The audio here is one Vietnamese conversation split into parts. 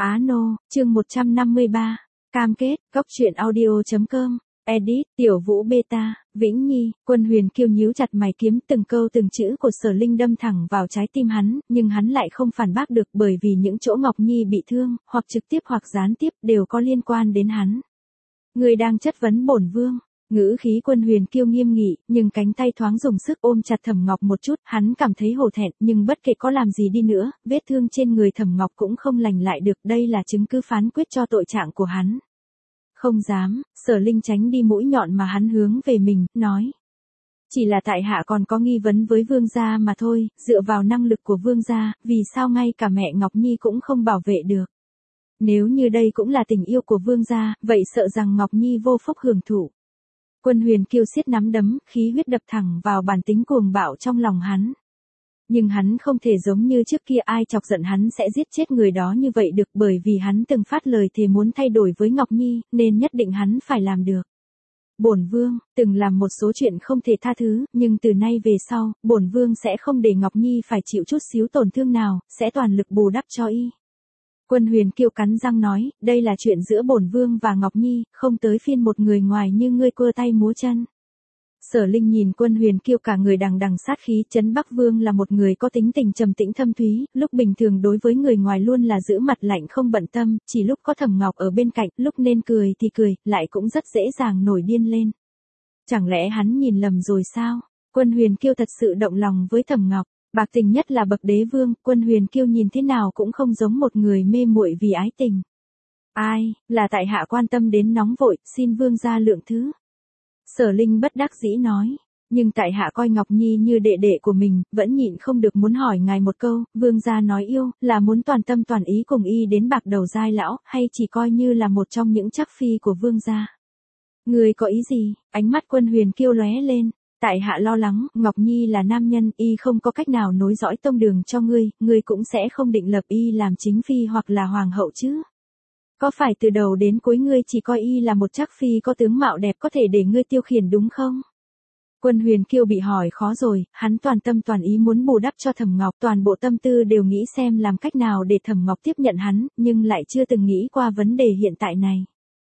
Á Nô, chương 153. Cam kết, góc truyện audio.com. Edit, Tiểu Vũ Beta, Vĩnh Nhi, Quân Huyền Kiêu nhíu chặt mày kiếm từng câu từng chữ của Sở Linh đâm thẳng vào trái tim hắn, nhưng hắn lại không phản bác được bởi vì những chỗ Ngọc Nhi bị thương, hoặc trực tiếp hoặc gián tiếp đều có liên quan đến hắn. Người đang chất vấn bổn vương. Ngữ khí Quân Huyền Kiêu nghiêm nghị, nhưng cánh tay thoáng dùng sức ôm chặt Thẩm Ngọc một chút, hắn cảm thấy hổ thẹn, nhưng bất kể có làm gì đi nữa, vết thương trên người Thẩm Ngọc cũng không lành lại được, đây là chứng cứ phán quyết cho tội trạng của hắn. Không dám, Sở Linh tránh đi mũi nhọn mà hắn hướng về mình, nói. Chỉ là tại hạ còn có nghi vấn với vương gia mà thôi, dựa vào năng lực của vương gia, vì sao ngay cả mẹ Ngọc Nhi cũng không bảo vệ được. Nếu như đây cũng là tình yêu của vương gia, vậy sợ rằng Ngọc Nhi vô phúc hưởng thụ. Quân Huyền Kiêu siết nắm đấm, khí huyết đập thẳng vào bản tính cuồng bạo trong lòng hắn. Nhưng hắn không thể giống như trước kia ai chọc giận hắn sẽ giết chết người đó như vậy được, bởi vì hắn từng phát lời thề muốn thay đổi với Ngọc Nhi, nên nhất định hắn phải làm được. Bổn vương từng làm một số chuyện không thể tha thứ, nhưng từ nay về sau, bổn vương sẽ không để Ngọc Nhi phải chịu chút xíu tổn thương nào, sẽ toàn lực bù đắp cho y. Quân Huyền Kiêu cắn răng nói, đây là chuyện giữa bổn vương và Ngọc Nhi, không tới phiên một người ngoài như ngươi cua tay múa chân. Sở Linh nhìn Quân Huyền Kiêu cả người đằng đằng sát khí, Trấn Bắc Vương là một người có tính tình trầm tĩnh thâm thúy, lúc bình thường đối với người ngoài luôn là giữ mặt lạnh không bận tâm, chỉ lúc có Thẩm Ngọc ở bên cạnh, lúc nên cười thì cười, lại cũng rất dễ dàng nổi điên lên. Chẳng lẽ hắn nhìn lầm rồi sao? Quân Huyền Kiêu thật sự động lòng với Thẩm Ngọc. Bạc tình nhất là bậc đế vương, Quân Huyền Kiêu nhìn thế nào cũng không giống một người mê muội vì ái tình. Ai, là tại hạ quan tâm đến nóng vội, xin vương gia lượng thứ. Sở Linh bất đắc dĩ nói, nhưng tại hạ coi Ngọc Nhi như đệ đệ của mình, vẫn nhịn không được muốn hỏi ngài một câu, vương gia nói yêu, là muốn toàn tâm toàn ý cùng y đến bạc đầu giai lão, hay chỉ coi như là một trong những trắc phi của vương gia. Người có ý gì? Ánh mắt Quân Huyền Kiêu lóe lên. Tại hạ lo lắng, Ngọc Nhi là nam nhân, y không có cách nào nối dõi tông đường cho ngươi cũng sẽ không định lập y làm chính phi hoặc là hoàng hậu chứ. Có phải từ đầu đến cuối ngươi chỉ coi y là một trắc phi có tướng mạo đẹp có thể để ngươi tiêu khiển đúng không? Quân Huyền Kiêu bị hỏi khó rồi, hắn toàn tâm toàn ý muốn bù đắp cho Thẩm Ngọc, toàn bộ tâm tư đều nghĩ xem làm cách nào để Thẩm Ngọc tiếp nhận hắn, nhưng lại chưa từng nghĩ qua vấn đề hiện tại này.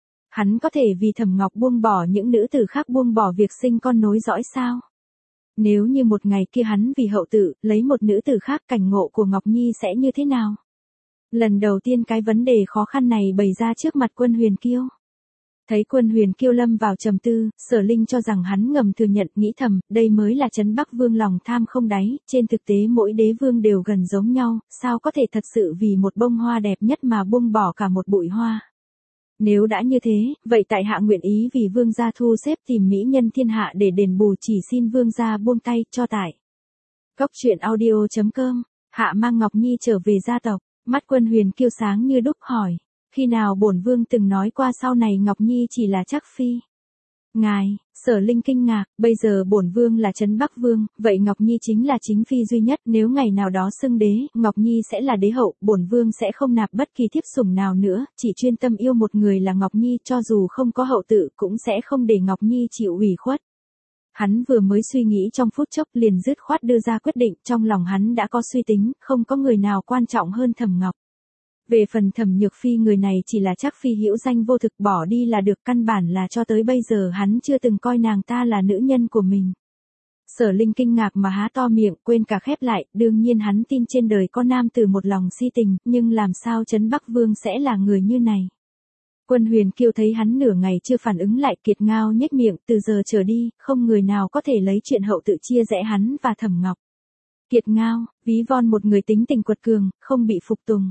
Hắn có thể vì Thẩm Ngọc buông bỏ những nữ tử khác, buông bỏ việc sinh con nối dõi sao? Nếu như một ngày kia hắn vì hậu tự, lấy một nữ tử khác, cảnh ngộ của Ngọc Nhi sẽ như thế nào? Lần đầu tiên cái vấn đề khó khăn này bày ra trước mặt Quân Huyền Kiêu. Thấy Quân Huyền Kiêu lâm vào trầm tư, Sở Linh cho rằng hắn ngầm thừa nhận, nghĩ thầm, đây mới là Trấn Bắc Vương lòng tham không đáy, trên thực tế mỗi đế vương đều gần giống nhau, sao có thể thật sự vì một bông hoa đẹp nhất mà buông bỏ cả một bụi hoa. Nếu đã như thế, vậy tại hạ nguyện ý vì vương gia thu xếp tìm mỹ nhân thiên hạ để đền bù, chỉ xin vương gia buông tay, cho tại. Góc truyện audio.com, hạ mang Ngọc Nhi trở về gia tộc, mắt Quân Huyền Kiêu sáng như đúc hỏi, khi nào bổn vương từng nói qua sau này Ngọc Nhi chỉ là trắc phi? Ngài, Sở Linh kinh ngạc, bây giờ bổn vương là Trấn Bắc Vương, vậy Ngọc Nhi chính là chính phi duy nhất, nếu ngày nào đó xưng đế, Ngọc Nhi sẽ là đế hậu, bổn vương sẽ không nạp bất kỳ thiếp sủng nào nữa, chỉ chuyên tâm yêu một người là Ngọc Nhi, cho dù không có hậu tự cũng sẽ không để Ngọc Nhi chịu ủy khuất. Hắn vừa mới suy nghĩ trong phút chốc liền dứt khoát đưa ra quyết định, trong lòng hắn đã có suy tính, không có người nào quan trọng hơn Thẩm Ngọc. Về phần Thẩm Nhược Phi, người này chỉ là trắc phi hữu danh vô thực, bỏ đi là được, căn bản là cho tới bây giờ hắn chưa từng coi nàng ta là nữ nhân của mình. Sở Linh kinh ngạc mà há to miệng, quên cả khép lại, đương nhiên hắn tin trên đời có nam tử một lòng si tình, nhưng làm sao Trấn Bắc Vương sẽ là người như này. Quân Huyền Kiêu thấy hắn nửa ngày chưa phản ứng lại, kiệt ngao nhếch miệng, từ giờ trở đi, không người nào có thể lấy chuyện hậu tự chia rẽ hắn và Thẩm Ngọc. Kiệt ngao, ví von một người tính tình quật cường, không bị phục tùng.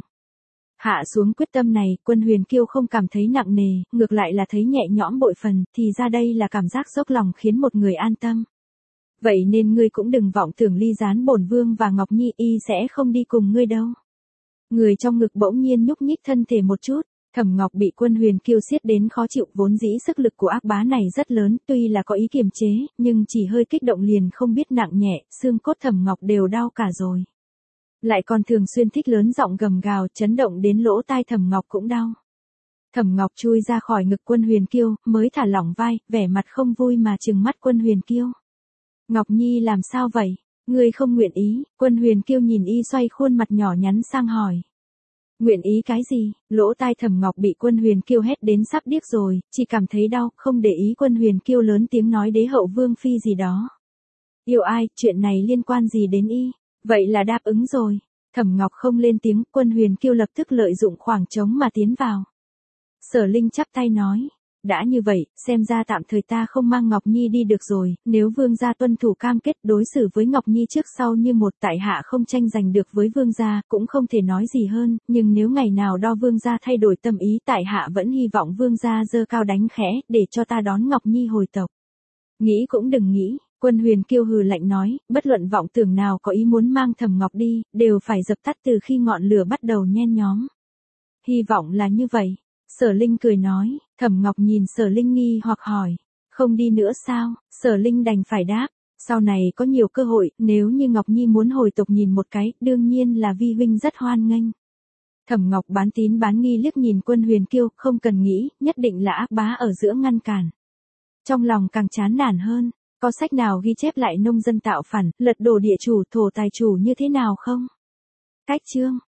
Hạ xuống quyết tâm này, Quân Huyền Kiêu không cảm thấy nặng nề, ngược lại là thấy nhẹ nhõm bội phần, thì ra đây là cảm giác dốc lòng khiến một người an tâm. Vậy nên ngươi cũng đừng vọng tưởng ly gián bổn vương và Ngọc Nhi, y sẽ không đi cùng ngươi đâu. Người trong ngực bỗng nhiên nhúc nhích thân thể một chút, Thẩm Ngọc bị Quân Huyền Kiêu siết đến khó chịu, vốn dĩ sức lực của ác bá này rất lớn, tuy là có ý kiềm chế, nhưng chỉ hơi kích động liền không biết nặng nhẹ, xương cốt Thẩm Ngọc đều đau cả rồi. Lại còn thường xuyên thích lớn giọng gầm gào, chấn động đến lỗ tai Thẩm Ngọc cũng đau. Thẩm Ngọc chui ra khỏi ngực Quân Huyền Kiêu, mới thả lỏng vai, vẻ mặt không vui mà trừng mắt Quân Huyền Kiêu. Ngọc Nhi làm sao vậy? Ngươi không nguyện ý? Quân Huyền Kiêu nhìn y xoay khuôn mặt nhỏ nhắn sang hỏi. Nguyện ý cái gì? Lỗ tai Thẩm Ngọc bị Quân Huyền Kiêu hét đến sắp điếc rồi, chỉ cảm thấy đau, không để ý Quân Huyền Kiêu lớn tiếng nói đế hậu vương phi gì đó. Yêu ai, chuyện này liên quan gì đến y? Vậy là đáp ứng rồi. Thẩm Ngọc không lên tiếng, Quân Huyền Kiêu lập tức lợi dụng khoảng trống mà tiến vào. Sở Linh chắp tay nói, đã như vậy, xem ra tạm thời ta không mang Ngọc Nhi đi được rồi, nếu vương gia tuân thủ cam kết đối xử với Ngọc Nhi trước sau như một, tại hạ không tranh giành được với vương gia, cũng không thể nói gì hơn, nhưng nếu ngày nào đo vương gia thay đổi tâm ý, tại hạ vẫn hy vọng vương gia giơ cao đánh khẽ, để cho ta đón Ngọc Nhi hồi tộc. Nghĩ cũng đừng nghĩ. Quân Huyền Kiêu hừ lạnh nói, bất luận vọng tưởng nào có ý muốn mang Thẩm Ngọc đi, đều phải dập tắt từ khi ngọn lửa bắt đầu nhen nhóm. Hy vọng là như vậy. Sở Linh cười nói, Thẩm Ngọc nhìn Sở Linh nghi hoặc hỏi, không đi nữa sao? Sở Linh đành phải đáp, sau này có nhiều cơ hội, nếu như Ngọc Nhi muốn hồi tộc nhìn một cái, đương nhiên là vi huynh rất hoan nghênh. Thẩm Ngọc bán tín bán nghi liếc nhìn Quân Huyền Kiêu, không cần nghĩ, nhất định là ác bá ở giữa ngăn cản. Trong lòng càng chán nản hơn. Có sách nào ghi chép lại nông dân tạo phản, lật đổ địa chủ, thổ tài chủ như thế nào không? Cách chương